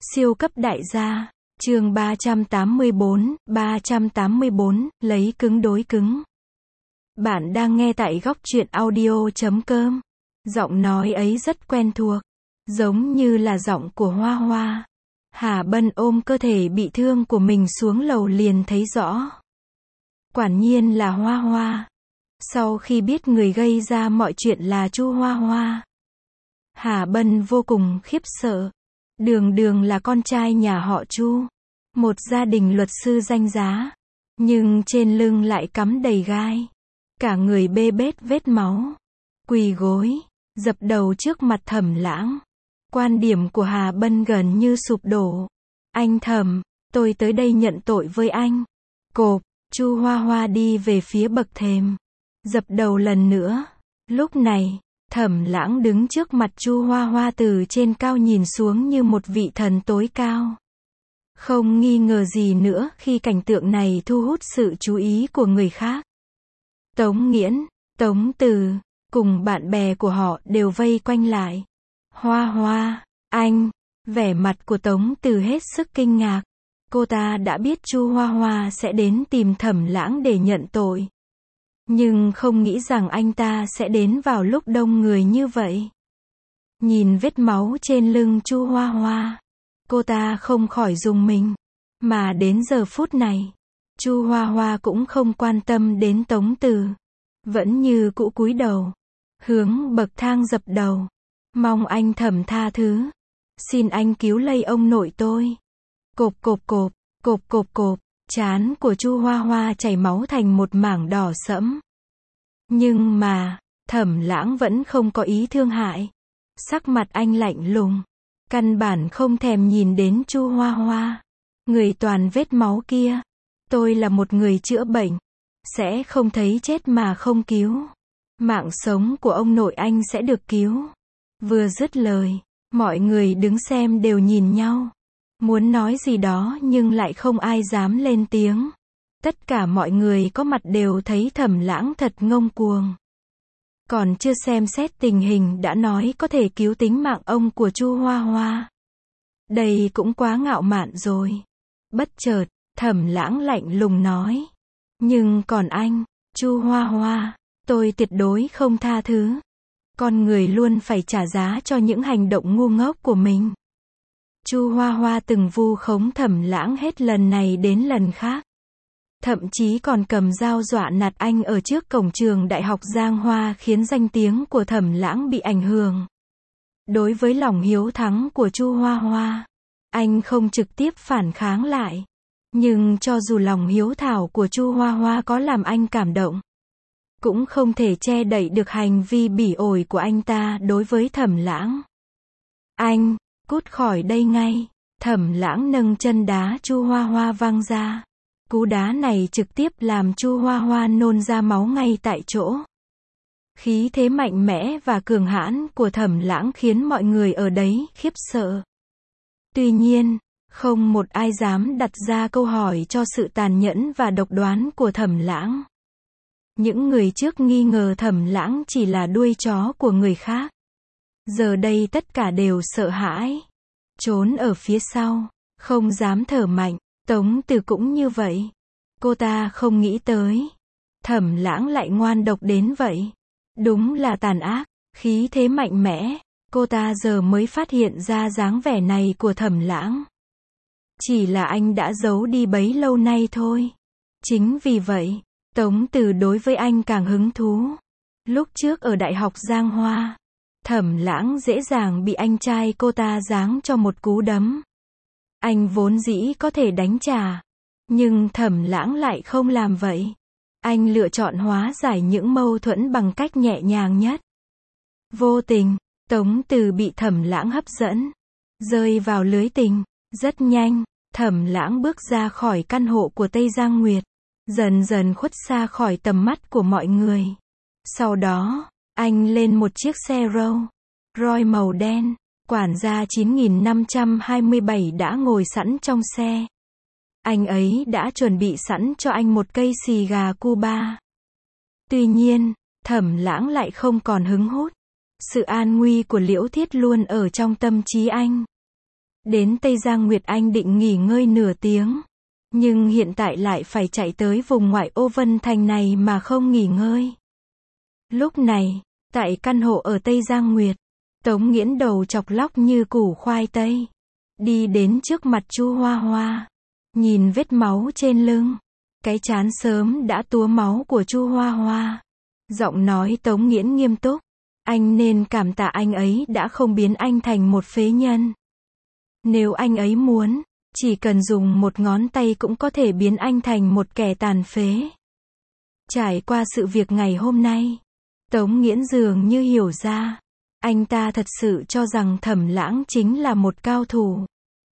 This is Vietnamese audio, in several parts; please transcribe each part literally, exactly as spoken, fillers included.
Siêu cấp đại gia. Chương ba trăm tám mươi bốn, ba trăm tám mươi bốn, lấy cứng đối cứng. Bạn đang nghe tại góc truyện audio chấm com. Giọng nói ấy rất quen thuộc, giống như là giọng của Hoa Hoa. Hà Bân ôm cơ thể bị thương của mình xuống lầu liền thấy rõ. Quả nhiên là Hoa Hoa. Sau khi biết người gây ra mọi chuyện là Chu Hoa Hoa, Hà Bân vô cùng khiếp sợ. Đường đường là con trai nhà họ Chu, một gia đình luật sư danh giá, nhưng trên lưng lại cắm đầy gai, cả người bê bết vết máu, quỳ gối, dập đầu trước mặt Thẩm Lãng. Quan điểm của Hà Bân gần như sụp đổ. Anh Thẩm, tôi tới đây nhận tội với anh. Cộp, Chu Hoa Hoa đi về phía bậc thềm, dập đầu lần nữa. Lúc này, Thẩm Lãng đứng trước mặt Chu Hoa Hoa từ trên cao nhìn xuống như một vị thần tối cao. Không nghi ngờ gì nữa khi cảnh tượng này thu hút sự chú ý của người khác. Tống Nghiễn, Tống Từ, cùng bạn bè của họ đều vây quanh lại. Hoa Hoa, anh, vẻ mặt của Tống Từ hết sức kinh ngạc. Cô ta đã biết Chu Hoa Hoa sẽ đến tìm Thẩm Lãng để nhận tội, nhưng không nghĩ rằng anh ta sẽ đến vào lúc đông người như vậy. Nhìn vết máu trên lưng Chu Hoa Hoa, cô ta không khỏi rùng mình. Mà đến giờ phút này, Chu Hoa Hoa cũng không quan tâm đến Tống Từ, vẫn như cũ cúi đầu, hướng bậc thang dập đầu, mong anh Thẩm tha thứ. Xin anh cứu lấy ông nội tôi. Cộp cộp cộp, cộp cộp cộp, trán của Chu Hoa Hoa chảy máu thành một mảng đỏ sẫm. Nhưng mà, Thẩm Lãng vẫn không có ý thương hại. Sắc mặt anh lạnh lùng, căn bản không thèm nhìn đến Chu Hoa Hoa. Người toàn vết máu kia, tôi là một người chữa bệnh, sẽ không thấy chết mà không cứu. Mạng sống của ông nội anh sẽ được cứu. Vừa dứt lời, mọi người đứng xem đều nhìn nhau, muốn nói gì đó nhưng lại không ai dám lên tiếng. Tất cả mọi người có mặt đều thấy Thẩm Lãng thật ngông cuồng. Còn chưa xem xét tình hình đã nói có thể cứu tính mạng ông của Chu Hoa Hoa. Đây cũng quá ngạo mạn rồi. Bất chợt, Thẩm Lãng lạnh lùng nói. Nhưng còn anh, Chu Hoa Hoa, tôi tuyệt đối không tha thứ. Con người luôn phải trả giá cho những hành động ngu ngốc của mình. Chu Hoa Hoa từng vu khống Thẩm Lãng hết lần này đến lần khác. Thậm chí còn cầm dao dọa nạt anh ở trước cổng trường Đại học Giang Hoa khiến danh tiếng của Thẩm Lãng bị ảnh hưởng. Đối với lòng hiếu thắng của Chu Hoa Hoa, anh không trực tiếp phản kháng lại. Nhưng cho dù lòng hiếu thảo của Chu Hoa Hoa có làm anh cảm động, cũng không thể che đậy được hành vi bỉ ổi của anh ta đối với Thẩm Lãng. Anh, cút khỏi đây ngay. Thẩm Lãng nâng chân đá Chu Hoa Hoa văng ra. Cú đá này trực tiếp làm Chu Hoa Hoa nôn ra máu ngay tại chỗ. Khí thế mạnh mẽ và cường hãn của Thẩm Lãng khiến mọi người ở đấy khiếp sợ. Tuy nhiên, không một ai dám đặt ra câu hỏi cho sự tàn nhẫn và độc đoán của Thẩm Lãng. Những người trước nghi ngờ Thẩm Lãng chỉ là đuôi chó của người khác. Giờ đây tất cả đều sợ hãi, trốn ở phía sau, không dám thở mạnh. Tống Từ cũng như vậy. Cô ta không nghĩ tới Thẩm Lãng lại ngoan độc đến vậy. Đúng là tàn ác, khí thế mạnh mẽ. Cô ta giờ mới phát hiện ra dáng vẻ này của Thẩm Lãng. Chỉ là anh đã giấu đi bấy lâu nay thôi. Chính vì vậy, Tống Từ đối với anh càng hứng thú. Lúc trước ở Đại học Giang Hoa, Thẩm Lãng dễ dàng bị anh trai cô ta giáng cho một cú đấm. Anh vốn dĩ có thể đánh trả, nhưng Thẩm Lãng lại không làm vậy. Anh lựa chọn hóa giải những mâu thuẫn bằng cách nhẹ nhàng nhất. Vô tình, Tống Từ bị Thẩm Lãng hấp dẫn, rơi vào lưới tình. Rất nhanh, Thẩm Lãng bước ra khỏi căn hộ của Tây Giang Nguyệt, dần dần khuất xa khỏi tầm mắt của mọi người. Sau đó, anh lên một chiếc xe Rolls Royce màu đen. Quản gia chín nghìn năm trăm hai mươi bảy đã ngồi sẵn trong xe. Anh ấy đã chuẩn bị sẵn cho anh một cây xì gà Cuba. Tuy nhiên, Thẩm Lãng lại không còn hứng hút. Sự an nguy của Liễu Thiết luôn ở trong tâm trí anh. Đến Tây Giang Nguyệt Anh định nghỉ ngơi nửa tiếng. Nhưng hiện tại lại phải chạy tới vùng ngoại ô Vân Thành này mà không nghỉ ngơi. Lúc này, tại căn hộ ở Tây Giang Nguyệt, Tống Nghiễn đầu chọc lóc như củ khoai tây. Đi đến trước mặt Chu Hoa Hoa. Nhìn vết máu trên lưng. Cái trán sớm đã túa máu của Chu Hoa Hoa. Giọng nói Tống Nghiễn nghiêm túc. Anh nên cảm tạ anh ấy đã không biến anh thành một phế nhân. Nếu anh ấy muốn, chỉ cần dùng một ngón tay cũng có thể biến anh thành một kẻ tàn phế. Trải qua sự việc ngày hôm nay, Tống Nghiễn dường như hiểu ra. Anh ta thật sự cho rằng Thẩm Lãng chính là một cao thủ.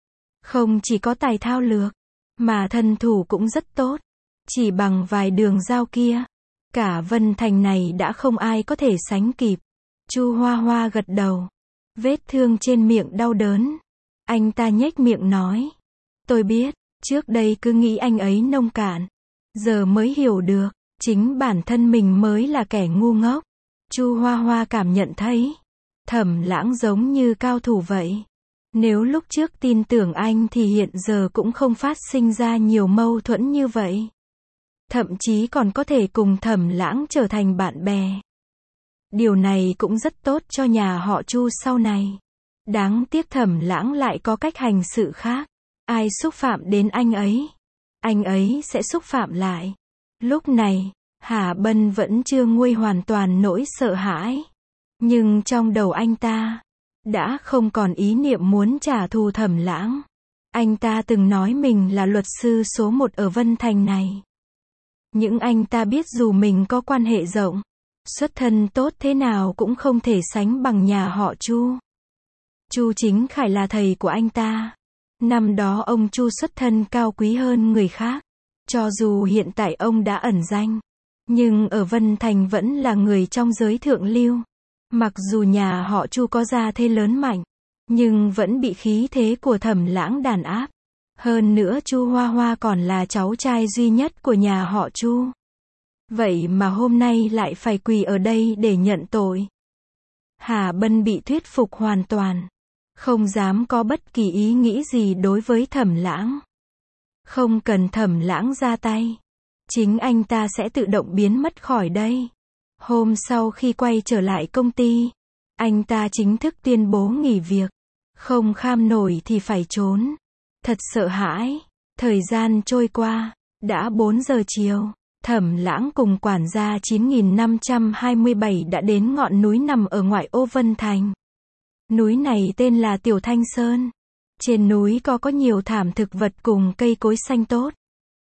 Không chỉ có tài thao lược, mà thân thủ cũng rất tốt. Chỉ bằng vài đường dao kia, cả Vân Thành này đã không ai có thể sánh kịp. Chu Hoa Hoa gật đầu. Vết thương trên miệng đau đớn. Anh ta nhếch miệng nói. Tôi biết, trước đây cứ nghĩ anh ấy nông cạn. Giờ mới hiểu được, chính bản thân mình mới là kẻ ngu ngốc. Chu Hoa Hoa cảm nhận thấy, Thẩm Lãng giống như cao thủ vậy. Nếu lúc trước tin tưởng anh thì hiện giờ cũng không phát sinh ra nhiều mâu thuẫn như vậy. Thậm chí còn có thể cùng Thẩm Lãng trở thành bạn bè. Điều này cũng rất tốt cho nhà họ Chu sau này. Đáng tiếc Thẩm Lãng lại có cách hành sự khác. Ai xúc phạm đến anh ấy, anh ấy sẽ xúc phạm lại. Lúc này, Hà Bân vẫn chưa nguôi hoàn toàn nỗi sợ hãi. Nhưng trong đầu anh ta, đã không còn ý niệm muốn trả thù Thẩm Lãng. Anh ta từng nói mình là luật sư số một ở Vân Thành này. Nhưng anh ta biết dù mình có quan hệ rộng, xuất thân tốt thế nào cũng không thể sánh bằng nhà họ Chu. Chu Chính Khải là thầy của anh ta. Năm đó ông Chu xuất thân cao quý hơn người khác. Cho dù hiện tại ông đã ẩn danh, nhưng ở Vân Thành vẫn là người trong giới thượng lưu. Mặc dù nhà họ Chu có gia thế lớn mạnh, nhưng vẫn bị khí thế của Thẩm Lãng đàn áp. Hơn nữa Chu Hoa Hoa còn là cháu trai duy nhất của nhà họ Chu. Vậy mà hôm nay lại phải quỳ ở đây để nhận tội. Hà Bân bị thuyết phục hoàn toàn. Không dám có bất kỳ ý nghĩ gì đối với Thẩm Lãng. Không cần Thẩm Lãng ra tay. Chính anh ta sẽ tự động biến mất khỏi đây. Hôm sau khi quay trở lại công ty, anh ta chính thức tuyên bố nghỉ việc. Không kham nổi thì phải trốn. Thật sợ hãi. Thời gian trôi qua, đã bốn giờ chiều. Thẩm Lãng cùng quản gia chín nghìn năm trăm hai mươi bảy đã đến ngọn núi nằm ở ngoại ô Vân Thành. Núi này tên là Tiểu Thanh Sơn. Trên núi có có nhiều thảm thực vật cùng cây cối xanh tốt.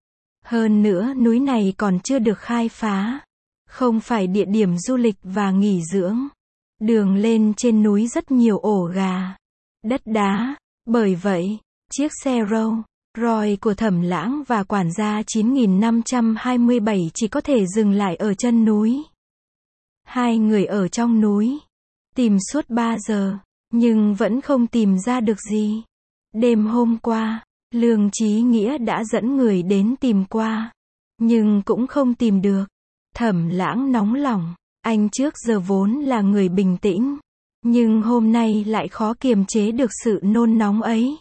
Hơn nữa núi này còn chưa được khai phá. Không phải địa điểm du lịch và nghỉ dưỡng. Đường lên trên núi rất nhiều ổ gà, đất đá. Bởi vậy, chiếc xe Rolls Royce của Thẩm Lãng và quản gia chín nghìn năm trăm hai mươi bảy chỉ có thể dừng lại ở chân núi. Hai người ở trong núi, tìm suốt ba giờ, nhưng vẫn không tìm ra được gì. Đêm hôm qua, Lương Chí Nghĩa đã dẫn người đến tìm qua, nhưng cũng không tìm được. Thẩm Lãng nóng lòng, anh trước giờ vốn là người bình tĩnh, nhưng hôm nay lại khó kiềm chế được sự nôn nóng ấy.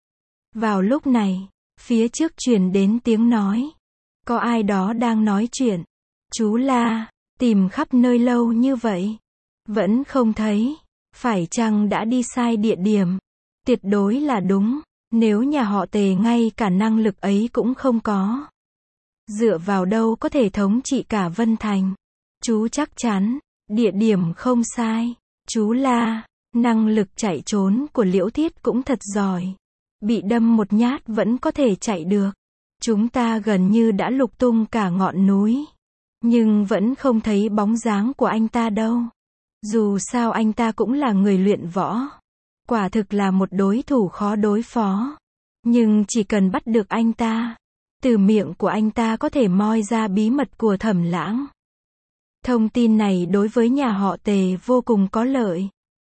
Vào lúc này, phía trước truyền đến tiếng nói. Có ai đó đang nói chuyện. Chú la, tìm khắp nơi lâu như vậy, vẫn không thấy. Phải chăng đã đi sai địa điểm? Tuyệt đối là đúng. Nếu nhà họ Tề ngay cả năng lực ấy cũng không có, dựa vào đâu có thể thống trị cả Vân Thành? Chú chắc chắn, địa điểm không sai. Chú la, năng lực chạy trốn của Liễu Thiết cũng thật giỏi. Bị đâm một nhát vẫn có thể chạy được. Chúng ta gần như đã lục tung cả ngọn núi, nhưng vẫn không thấy bóng dáng của anh ta đâu. Dù sao anh ta cũng là người luyện võ. Quả thực là một đối thủ khó đối phó. Nhưng chỉ cần bắt được anh ta, từ miệng của anh ta có thể moi ra bí mật của Thẩm Lãng. Thông tin này đối với nhà họ Tề vô cùng có lợi.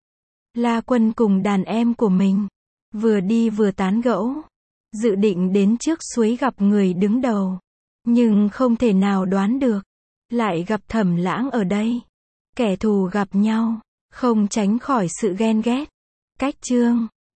La Quân cùng đàn em của mình vừa đi vừa tán gẫu, dự định đến trước suối gặp người đứng đầu, nhưng không thể nào đoán được, lại gặp Thẩm Lãng ở đây. Kẻ thù gặp nhau, không tránh khỏi sự ghen ghét. Cách chương